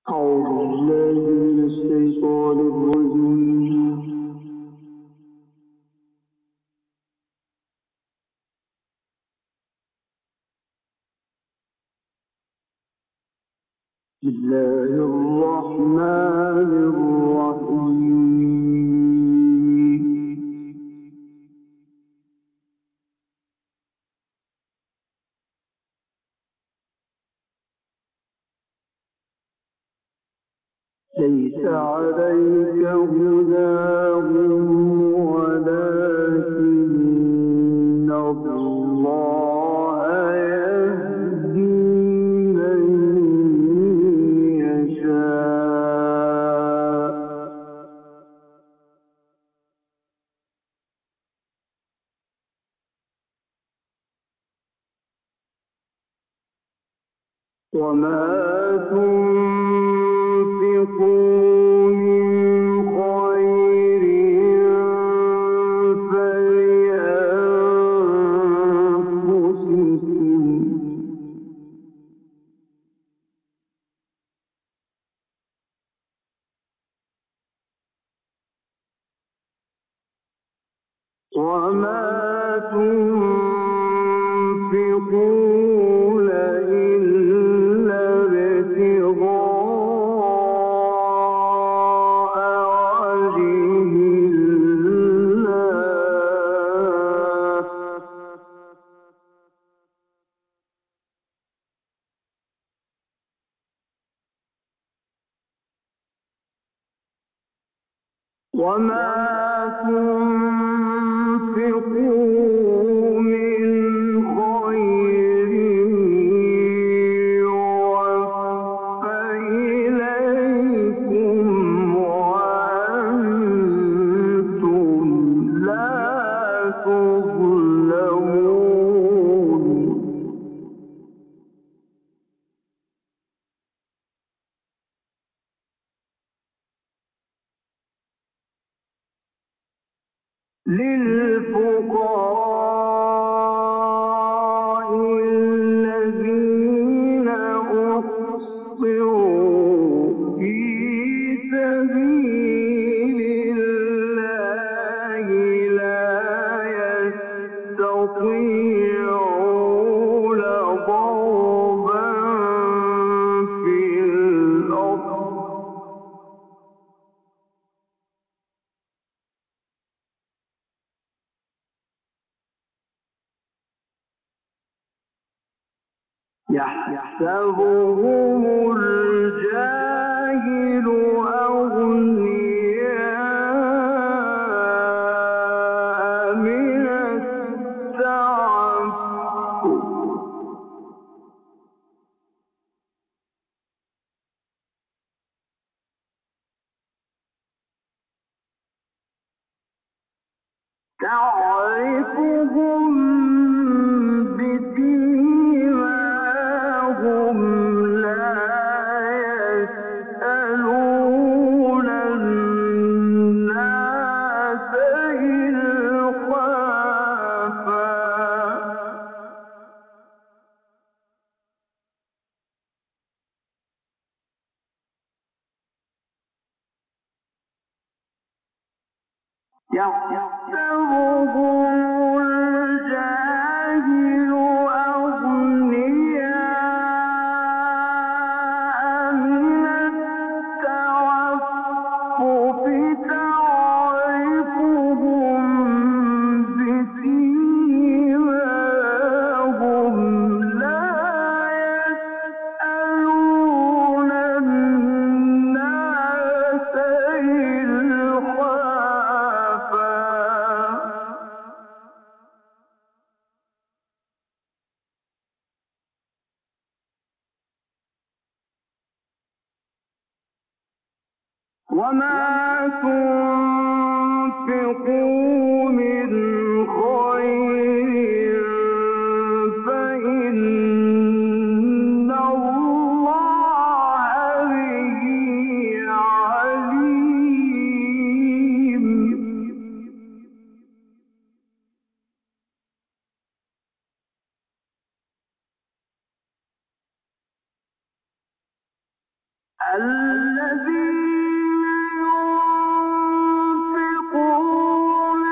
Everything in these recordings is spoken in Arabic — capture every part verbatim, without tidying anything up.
أعوذ بالله من الشيطان الرجيم. بسم الله الرحمن الرحيم. ليس عليك هداهم ولكن الله يهدي من يشاء. وما تنفقوا من خير فلأنفسكم. وما تنفقون إلا ابتغاء وجه الله. وما تنفقوا من خير يوفى إليكم وأنتم لا تظلمون. للفقراء الذين أحصروا في سبيل الله لا يستطيعون ضربا في الأرض يحسبهم الجاهل أغنياء من التعفف. تعرفهم بسيماهم لا يسألون الناس إلحافا. يحسبهم الجاهل أغنياء من التعفف. تعرفهم بسيماهم لا يسألون الناس إلحافا. وما تنفقوا من خير فإن الله به عليم. الذين ينفقون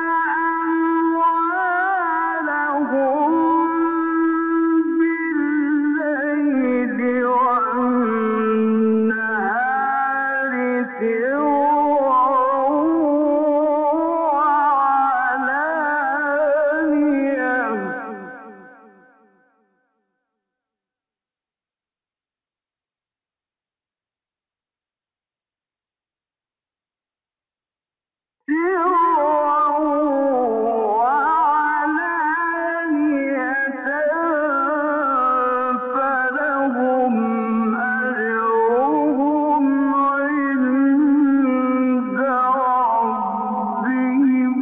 أموالهم بالليل والنهار سرا وعلانية فلهم أجرهم عند ربهم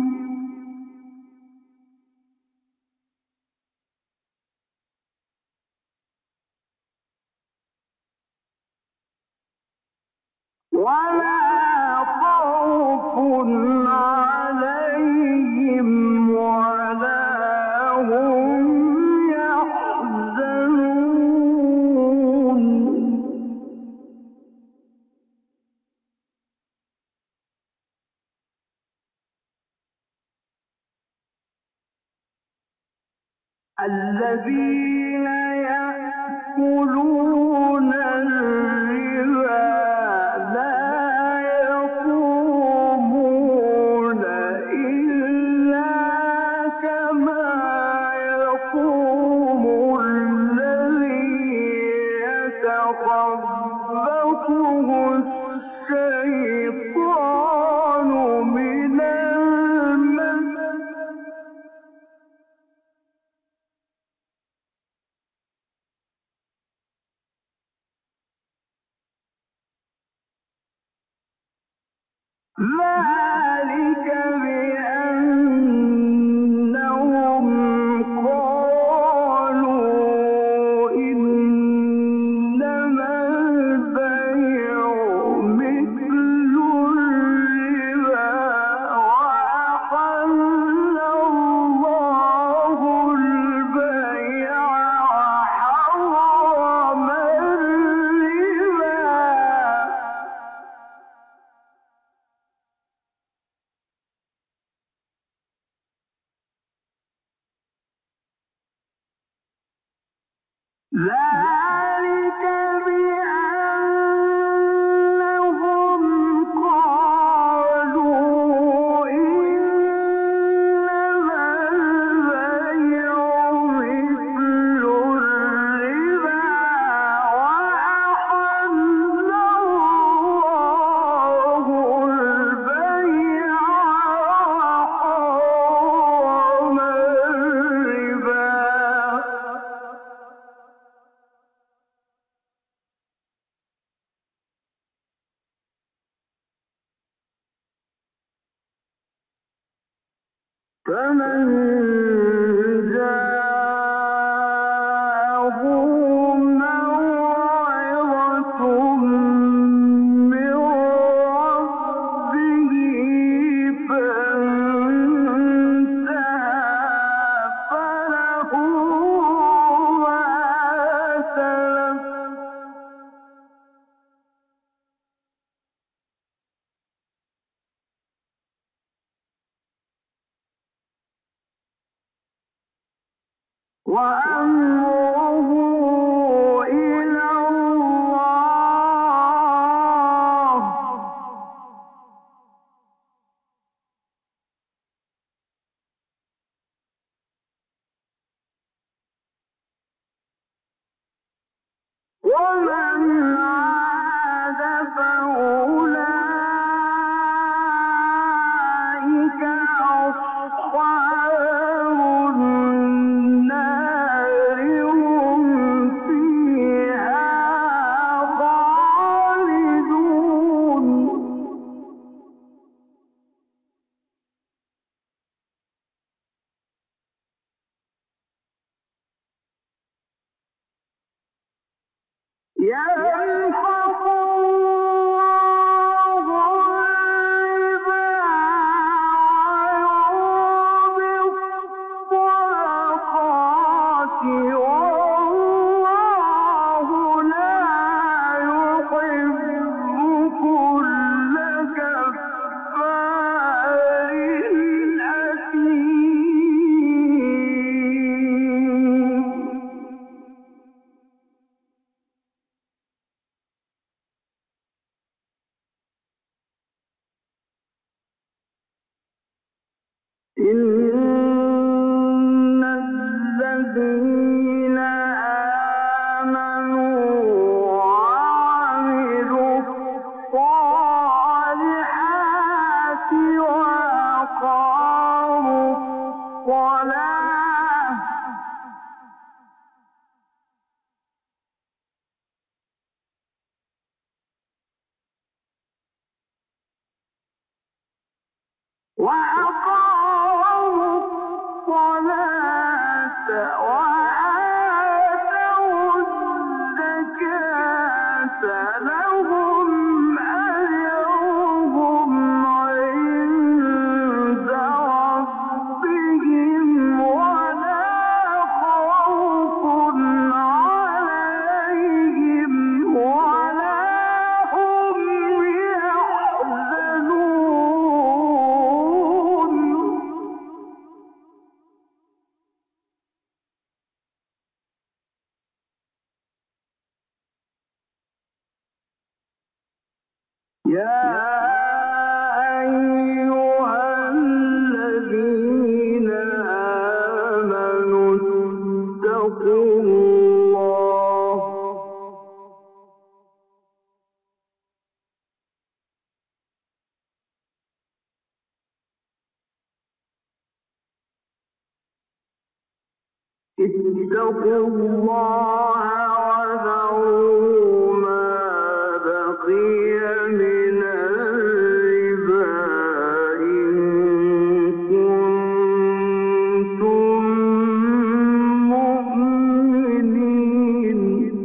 ولا خوف عليهم ولا هم يحزنون الذين يأكلون الربا لا يقومون إلا كما يقوم الذي يتخبطه الشيطان من المس ذلك بأنهم قالوا إنما البيع مثل الربا وأحل الله البيع وحرم الربا ذلك بأنهم قالوا إنما البيع مثل الربا وأحل الله البيع وحرم الربا فمن جاءه موعظة من ربه فانتهى فله ما سلف وأمره إلى الله ومن عاد فأولئك أصحاب النار هم فيها خالدون يمحق الله الربا ويربي الصدقات والله لا يحب إن الذين آمنوا وعملوا الصالحات وأقاموا الصلاة وأقاموا الصلاة وآتوا الزكاة لهم أجرهم عند ربهم ولا خوف عليهم ولا هم يحزنون. يا أيها الذين آمنوا اتقوا الله اتقوا الله وذروا ما بقي من الربا إن كنتم مؤمنين.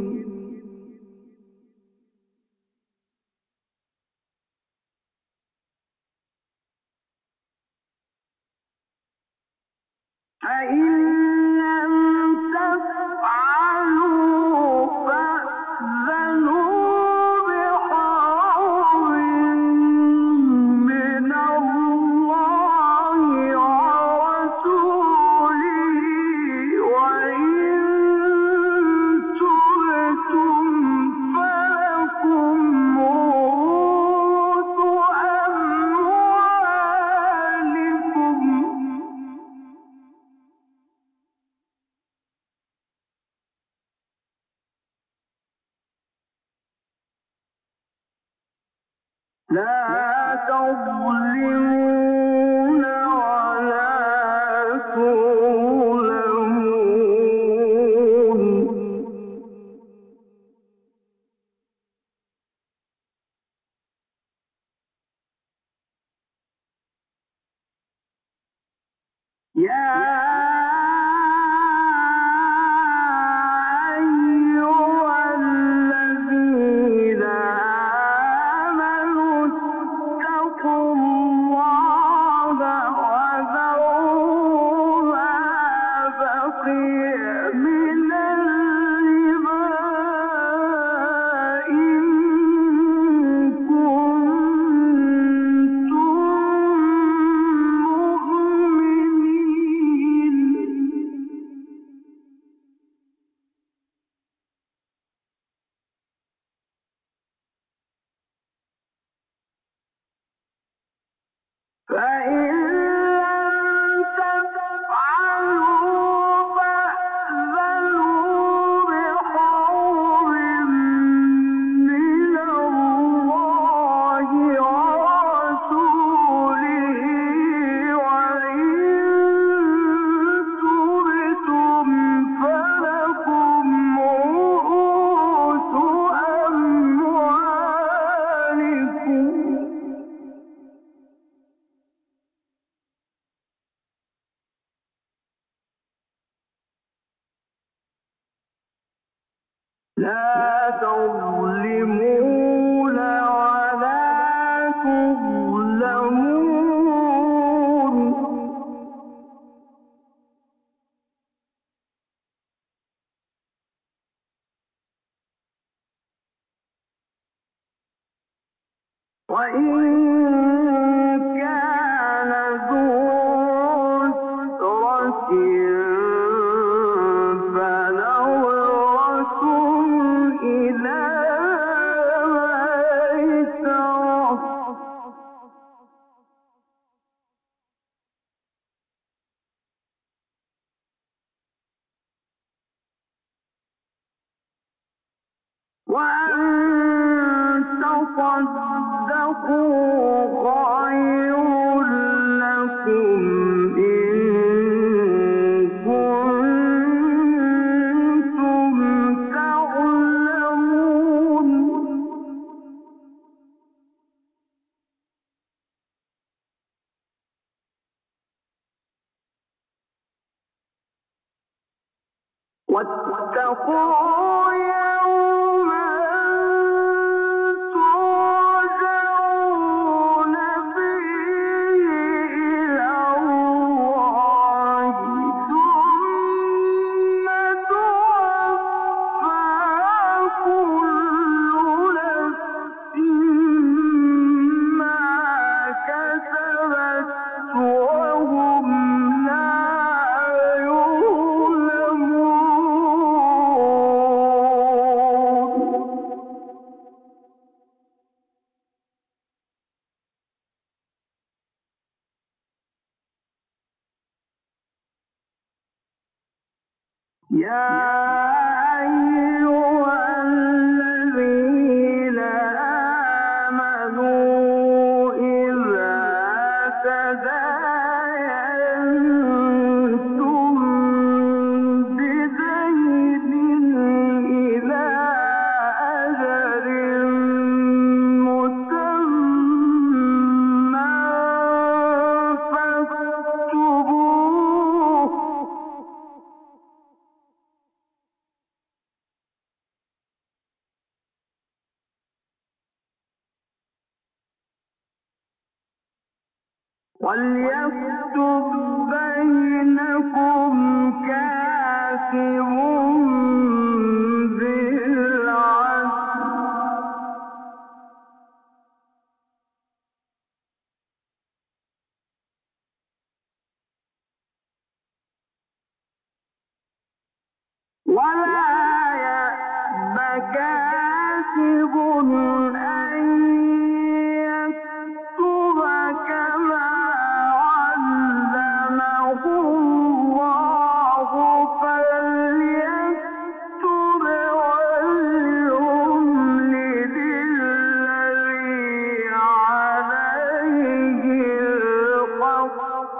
فإن لم تفعلوا فأذنوا بحرب من الله ورسوله وإن تبتم فلكم رؤوس أموالكم لا تظلمون ولا تظلمون. يا أيها الذين آمنوا اتقوا الله وذروا ما بقي من الربا إن كنتم مؤمنين. فإن لم تفعلوا فأذنوا بحرب من الله ورسوله وإن تبتم فلكم رؤوس أموالكم لا تظلمون ولا تظلمون. وإن كان ذو عسرة فنظرة إلى ميسرة وأن تصدقوا خير لكم إن كنتم تعلمون. واتقوا يوما ترجعون فيه إلى الله ثم توفى كل نفس ما كسبت وهم لا يا أيها الذين آمنوا إذا تداينتم بدين إلى أجل مسمى فاكتبوه. وليكتب بينكم كاتب بالعدل ولا يأب كاتب أن يكتب كما علمه الله فليكتب وليملل الذي عليه الحق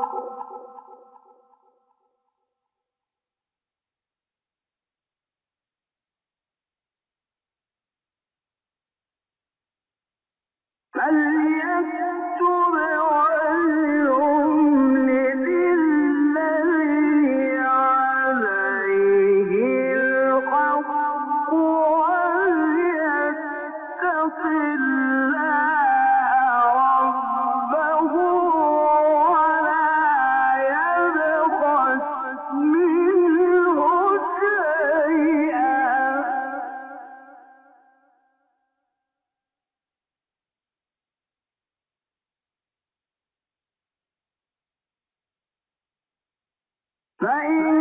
فليكتب وليملل الذي عليه الحق وليتق الله ربه ولا يبخس منه شيئا فإن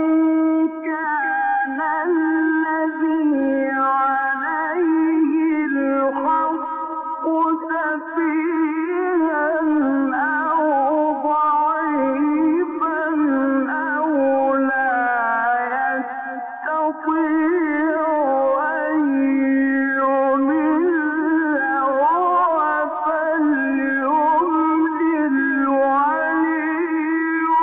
كان الذي عليه الحق سفيها أو ضعيفا أو لا يستطيع أن يمل هو فليملل وليه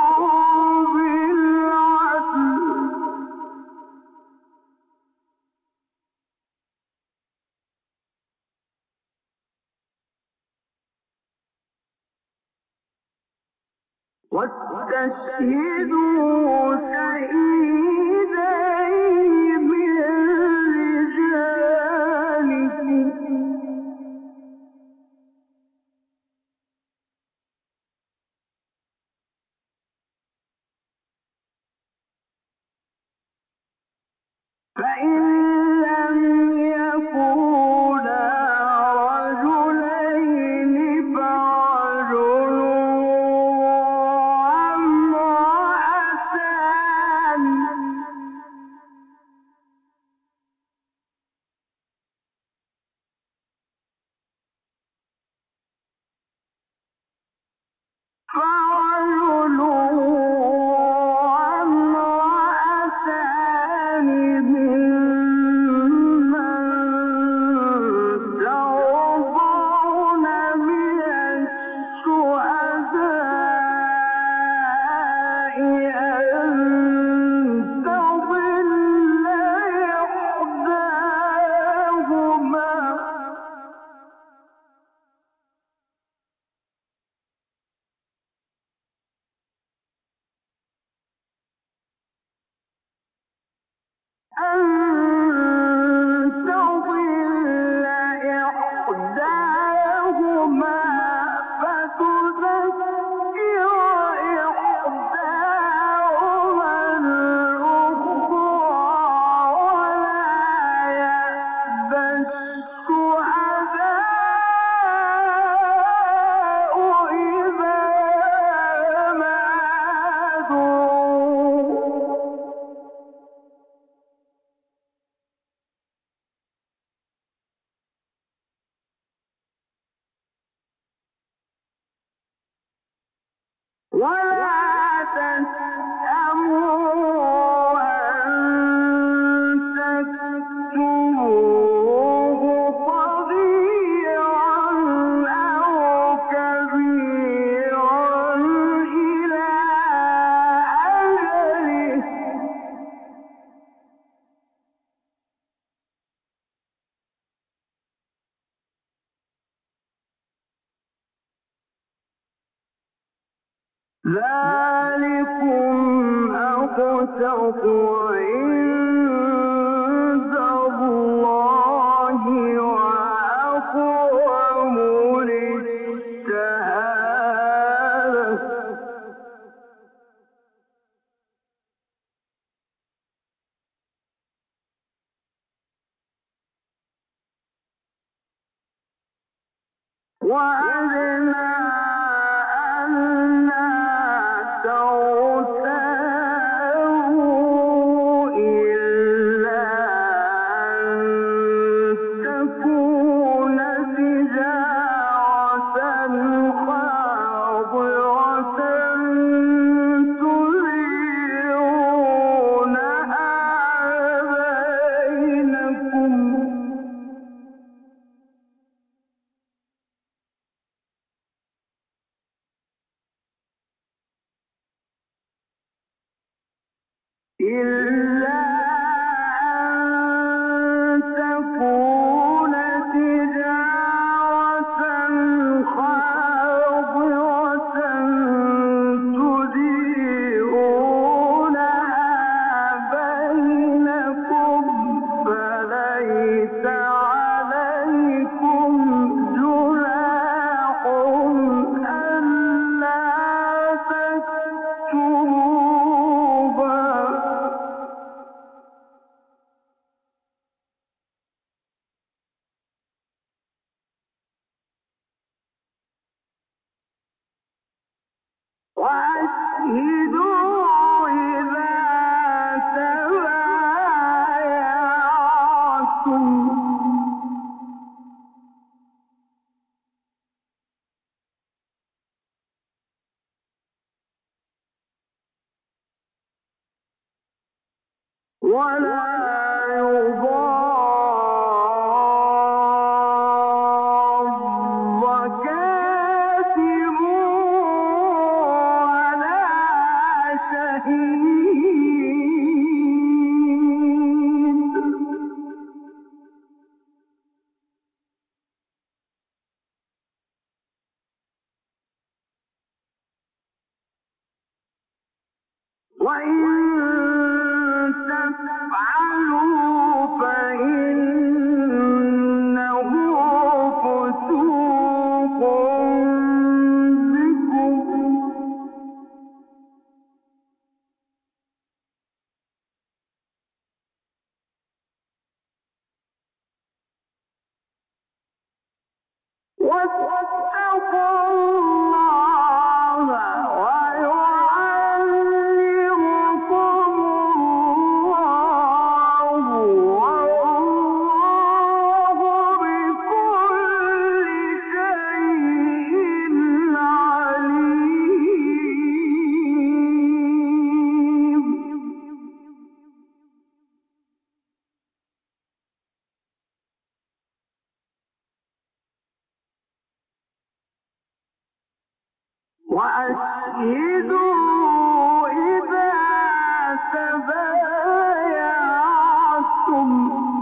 واستشهدوا شهيدين من رجالكم فإن لم يكونا رجلين فرجل وامرأتان فرجل وامرأتان ممن ذلكم أقسط عند الله وأقوم للشهادة وأدنى إلا أن تكون تجارة خاضرة تديرونها بينكم فليس عليكم جناح ألا تكتبوها وأشهدوا إذا تبايعتم ولا يضار كاتب ولا شهيد وإن تفعلوا فإنه فسوق بكم واتقوا الله ويعلمكم الله والله بكل شيء عليم وأشهدوا إذا تبايعتم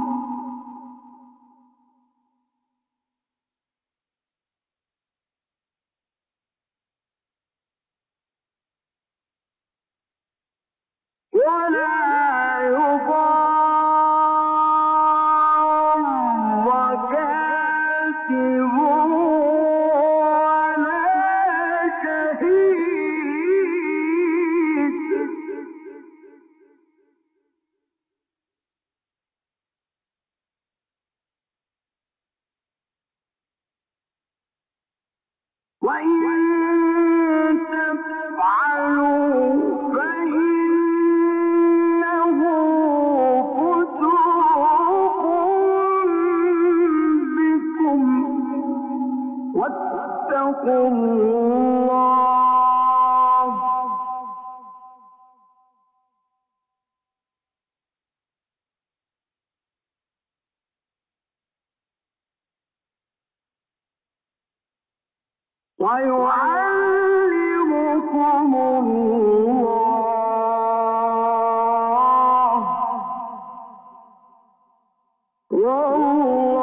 ولا يضار كاتب ولا شهيد وإن تفعلوا فإنه فسوق بكم واتقوا الله ويعلمكم الله والله